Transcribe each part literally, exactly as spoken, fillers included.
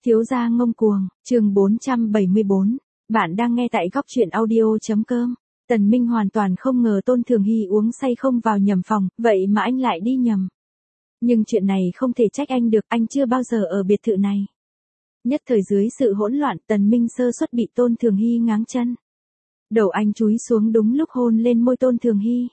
Thiếu gia ngông cuồng, chương bốn trăm bảy mươi bốn. Bạn đang nghe tại góc truyện audio.com. Tần Minh hoàn toàn không ngờ Tôn Thường Hy uống say không vào nhầm phòng, vậy mà anh lại đi nhầm. Nhưng chuyện này không thể trách anh được, anh chưa bao giờ ở biệt thự này. Nhất thời dưới sự hỗn loạn, Tần Minh sơ suất bị Tôn Thường Hy ngáng chân. Đầu anh chúi xuống đúng lúc hôn lên môi Tôn Thường Hy.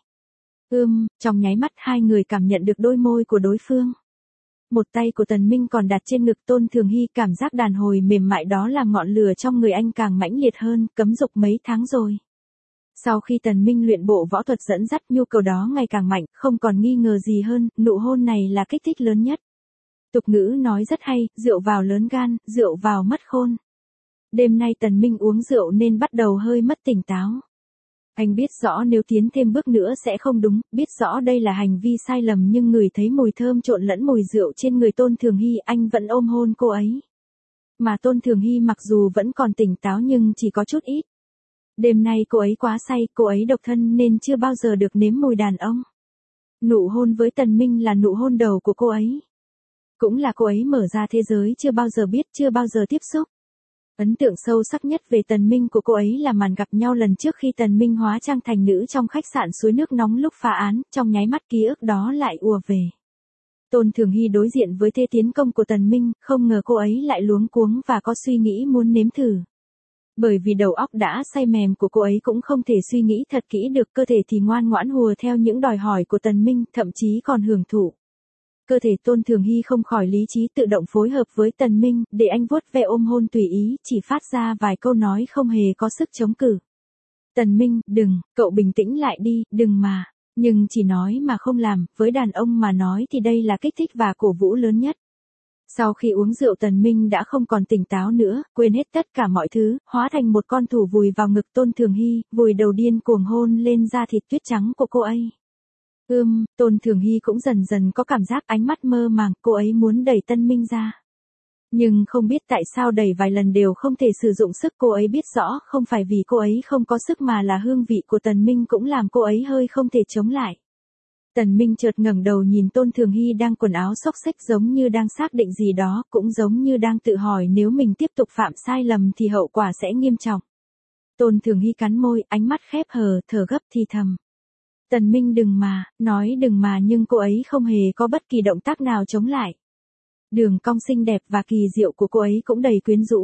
Ưm, trong nháy mắt hai người cảm nhận được đôi môi của đối phương. Một tay của Tần Minh còn đặt trên ngực Tôn Thường Hy, cảm giác đàn hồi mềm mại đó làm ngọn lửa trong người anh càng mãnh liệt hơn, cấm dục mấy tháng rồi. Sau khi Tần Minh luyện bộ võ thuật dẫn dắt, nhu cầu đó ngày càng mạnh, không còn nghi ngờ gì hơn, nụ hôn này là kích thích lớn nhất. Tục ngữ nói rất hay, rượu vào lớn gan, rượu vào mất khôn. Đêm nay Tần Minh uống rượu nên bắt đầu hơi mất tỉnh táo. Anh biết rõ nếu tiến thêm bước nữa sẽ không đúng, biết rõ đây là hành vi sai lầm nhưng ngửi thấy mùi thơm trộn lẫn mùi rượu trên người Tôn Thường Hy, anh vẫn ôm hôn cô ấy. Mà Tôn Thường Hy mặc dù vẫn còn tỉnh táo nhưng chỉ có chút ít. Đêm nay cô ấy quá say, cô ấy độc thân nên chưa bao giờ được nếm mùi đàn ông. Nụ hôn với Tần Minh là nụ hôn đầu của cô ấy. Cũng là cô ấy mở ra thế giới chưa bao giờ biết, chưa bao giờ tiếp xúc. Ấn tượng sâu sắc nhất về Tần Minh của cô ấy là màn gặp nhau lần trước khi Tần Minh hóa trang thành nữ trong khách sạn suối nước nóng lúc phá án, trong nháy mắt ký ức đó lại ùa về. Tôn Thường Hy đối diện với thế tiến công của Tần Minh, không ngờ cô ấy lại luống cuống và có suy nghĩ muốn nếm thử. Bởi vì đầu óc đã say mềm của cô ấy cũng không thể suy nghĩ thật kỹ được, cơ thể thì ngoan ngoãn hùa theo những đòi hỏi của Tần Minh, thậm chí còn hưởng thụ. Cơ thể Tôn Thường Hy không khỏi lý trí tự động phối hợp với Tần Minh, để anh vuốt ve ôm hôn tùy ý, chỉ phát ra vài câu nói không hề có sức chống cự. Tần Minh, đừng, cậu bình tĩnh lại đi, đừng mà. Nhưng chỉ nói mà không làm, với đàn ông mà nói thì đây là kích thích và cổ vũ lớn nhất. Sau khi uống rượu Tần Minh đã không còn tỉnh táo nữa, quên hết tất cả mọi thứ, hóa thành một con thú vùi vào ngực Tôn Thường Hy, vùi đầu điên cuồng hôn lên da thịt tuyết trắng của cô ấy. Ưm, Tôn Thường Hy cũng dần dần có cảm giác ánh mắt mơ màng, cô ấy muốn đẩy Tần Minh ra. Nhưng không biết tại sao đẩy vài lần đều không thể sử dụng sức, cô ấy biết rõ không phải vì cô ấy không có sức mà là hương vị của Tần Minh cũng làm cô ấy hơi không thể chống lại. Tần Minh chợt ngẩng đầu nhìn Tôn Thường Hy đang quần áo xốc xếch, giống như đang xác định gì đó, cũng giống như đang tự hỏi nếu mình tiếp tục phạm sai lầm thì hậu quả sẽ nghiêm trọng. Tôn Thường Hy cắn môi, ánh mắt khép hờ, thở gấp thì thầm. Tần Minh đừng mà, nói đừng mà nhưng cô ấy không hề có bất kỳ động tác nào chống lại. Đường cong xinh đẹp và kỳ diệu của cô ấy cũng đầy quyến rũ.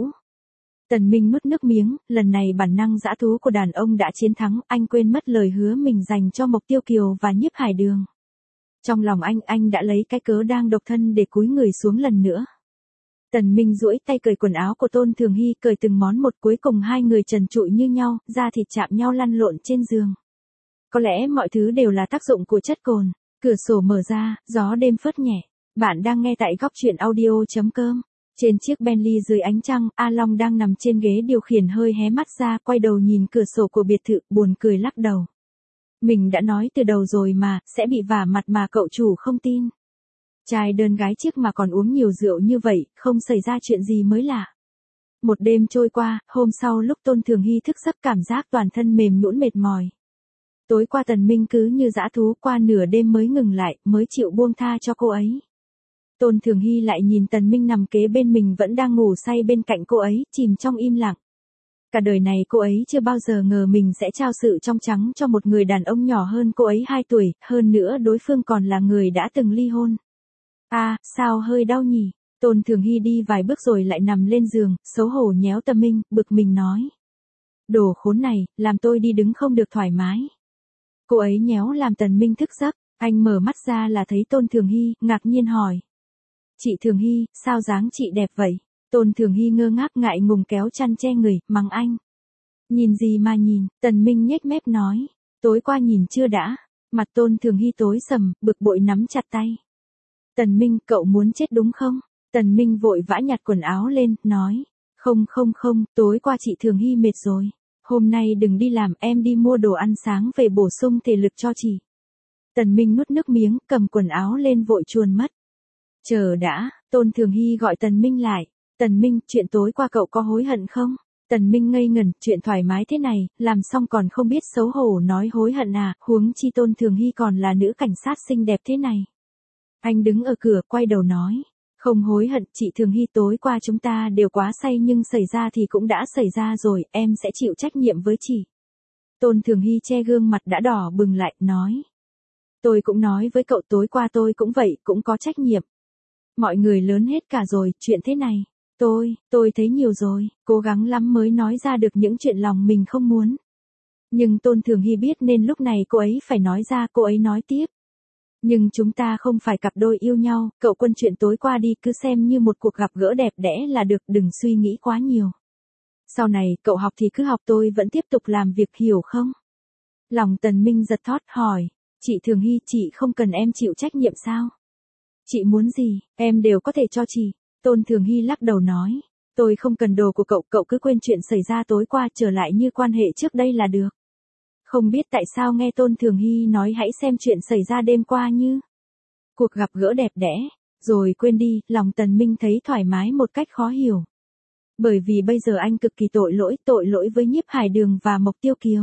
Tần Minh nuốt nước miếng, lần này bản năng dã thú của đàn ông đã chiến thắng, anh quên mất lời hứa mình dành cho Mộc Tiêu Kiều và Nhiếp Hải Đường. Trong lòng anh, anh đã lấy cái cớ đang độc thân để cúi người xuống lần nữa. Tần Minh duỗi tay cởi quần áo của Tôn Thường Hy, cởi từng món một, cuối cùng hai người trần trụi như nhau, da thịt chạm nhau lăn lộn trên giường. Có lẽ mọi thứ đều là tác dụng của chất cồn. Cửa sổ mở ra, gió đêm phớt nhẹ. Bạn đang nghe tại góc truyện audio.com. Trên chiếc Bentley dưới ánh trăng, A Long đang nằm trên ghế điều khiển hơi hé mắt ra, quay đầu nhìn cửa sổ của biệt thự, buồn cười lắc đầu. Mình đã nói từ đầu rồi mà, sẽ bị vả mặt mà cậu chủ không tin. Trai đơn gái chiếc mà còn uống nhiều rượu như vậy, không xảy ra chuyện gì mới lạ. Một đêm trôi qua, hôm sau lúc Tôn Thường Hy thức giấc cảm giác toàn thân mềm nhũn mệt mỏi. Tối qua Tần Minh cứ như dã thú, qua nửa đêm mới ngừng lại, mới chịu buông tha cho cô ấy. Tôn Thường Hy lại nhìn Tần Minh nằm kế bên mình vẫn đang ngủ say bên cạnh cô ấy, chìm trong im lặng. Cả đời này cô ấy chưa bao giờ ngờ mình sẽ trao sự trong trắng cho một người đàn ông nhỏ hơn cô ấy hai tuổi, hơn nữa đối phương còn là người đã từng ly hôn. À, sao hơi đau nhỉ? Tôn Thường Hy đi vài bước rồi lại nằm lên giường, xấu hổ nhéo Tần Minh, bực mình nói. Đồ khốn này, làm tôi đi đứng không được thoải mái. Cô ấy nhéo làm Tần Minh thức giấc, anh mở mắt ra là thấy Tôn Thường Hy, ngạc nhiên hỏi. Chị Thường Hy, sao dáng chị đẹp vậy? Tôn Thường Hy ngơ ngác ngại ngùng kéo chăn che người, mắng anh. Nhìn gì mà nhìn, Tần Minh nhếch mép nói. Tối qua nhìn chưa đã? Mặt Tôn Thường Hy tối sầm, bực bội nắm chặt tay. Tần Minh, cậu muốn chết đúng không? Tần Minh vội vã nhặt quần áo lên, nói. Không không không, tối qua chị Thường Hy mệt rồi. Hôm nay đừng đi làm, em đi mua đồ ăn sáng về bổ sung thể lực cho chị. Tần Minh nuốt nước miếng, cầm quần áo lên vội chuồn mất. Chờ đã, Tôn Thường Hy gọi Tần Minh lại. Tần Minh, chuyện tối qua cậu có hối hận không? Tần Minh ngây ngẩn, chuyện thoải mái thế này, làm xong còn không biết xấu hổ nói hối hận à, huống chi Tôn Thường Hy còn là nữ cảnh sát xinh đẹp thế này. Anh đứng ở cửa quay đầu nói. Không hối hận, chị Thường Hy, tối qua chúng ta đều quá say nhưng xảy ra thì cũng đã xảy ra rồi, em sẽ chịu trách nhiệm với chị. Tôn Thường Hy che gương mặt đã đỏ bừng lại, nói. Tôi cũng nói với cậu tối qua tôi cũng vậy, cũng có trách nhiệm. Mọi người lớn hết cả rồi, chuyện thế này. Tôi, tôi thấy nhiều rồi, cố gắng lắm mới nói ra được những chuyện lòng mình không muốn. Nhưng Tôn Thường Hy biết nên lúc này cô ấy phải nói ra, cô ấy nói tiếp. Nhưng chúng ta không phải cặp đôi yêu nhau, cậu Quân, chuyện tối qua đi cứ xem như một cuộc gặp gỡ đẹp đẽ là được, đừng suy nghĩ quá nhiều. Sau này, cậu học thì cứ học, tôi vẫn tiếp tục làm việc, hiểu không? Lòng Tần Minh giật thót hỏi, chị Thường Hy, chị không cần em chịu trách nhiệm sao? Chị muốn gì, em đều có thể cho chị. Tôn Thường Hy lắc đầu nói, tôi không cần đồ của cậu, cậu cứ quên chuyện xảy ra tối qua, trở lại như quan hệ trước đây là được. Không biết tại sao nghe Tôn Thường Hy nói hãy xem chuyện xảy ra đêm qua như cuộc gặp gỡ đẹp đẽ, rồi quên đi, lòng Tần Minh thấy thoải mái một cách khó hiểu. Bởi vì bây giờ anh cực kỳ tội lỗi, tội lỗi với Nhiếp Hải Đường và Mộc Tiêu Kiều.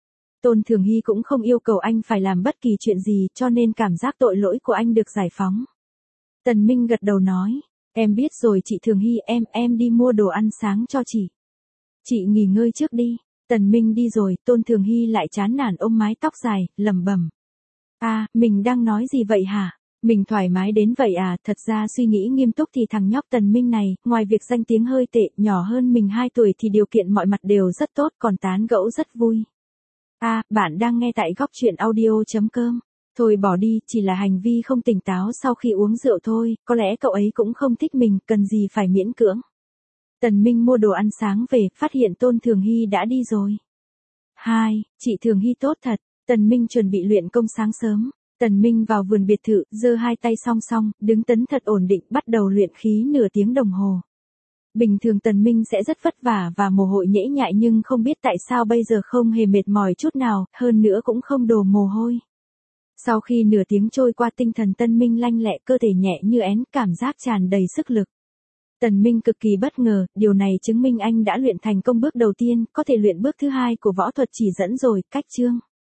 Tôn Thường Hy cũng không yêu cầu anh phải làm bất kỳ chuyện gì, cho nên cảm giác tội lỗi của anh được giải phóng. Tần Minh gật đầu nói, em biết rồi chị Thường Hy, em, em đi mua đồ ăn sáng cho chị. Chị nghỉ ngơi trước đi. Tần Minh đi rồi, Tôn Thường Hy lại chán nản ôm mái tóc dài, lẩm bẩm. À, mình đang nói gì vậy hả? Mình thoải mái đến vậy à? Thật ra suy nghĩ nghiêm túc thì thằng nhóc Tần Minh này, ngoài việc danh tiếng hơi tệ, nhỏ hơn mình hai tuổi thì điều kiện mọi mặt đều rất tốt, còn tán gẫu rất vui. À, bạn đang nghe tại góc truyện audio chấm com. Thôi bỏ đi, chỉ là hành vi không tỉnh táo sau khi uống rượu thôi, có lẽ cậu ấy cũng không thích mình, cần gì phải miễn cưỡng. Tần Minh mua đồ ăn sáng về, phát hiện Tôn Thường Hy đã đi rồi. Hai, chị Thường Hy tốt thật. Tần Minh chuẩn bị luyện công sáng sớm. Tần Minh vào vườn biệt thự, giơ hai tay song song, đứng tấn thật ổn định, bắt đầu luyện khí nửa tiếng đồng hồ. Bình thường Tần Minh sẽ rất vất vả và mồ hôi nhễ nhại, nhưng không biết tại sao bây giờ không hề mệt mỏi chút nào, hơn nữa cũng không đổ mồ hôi. Sau khi nửa tiếng trôi qua, tinh thần Tần Minh lanh lẹ, cơ thể nhẹ như én, cảm giác tràn đầy sức lực. Tần Minh cực kỳ bất ngờ, điều này chứng minh anh đã luyện thành công bước đầu tiên, có thể luyện bước thứ hai của võ thuật chỉ dẫn rồi, cách chương.